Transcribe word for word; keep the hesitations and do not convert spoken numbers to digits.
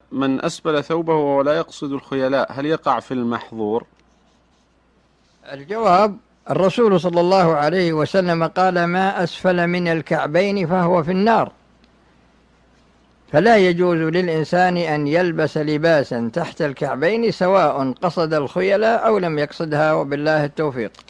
من أسبل ثوبه ولا يقصد الخيلاء هل يقع في المحظور؟ الجواب: الرسول صلى الله عليه وسلم قال: ما أسفل من الكعبين فهو في النار. فلا يجوز للإنسان أن يلبس لباسا تحت الكعبين سواء قصد الخيلاء أو لم يقصدها، وبالله التوفيق.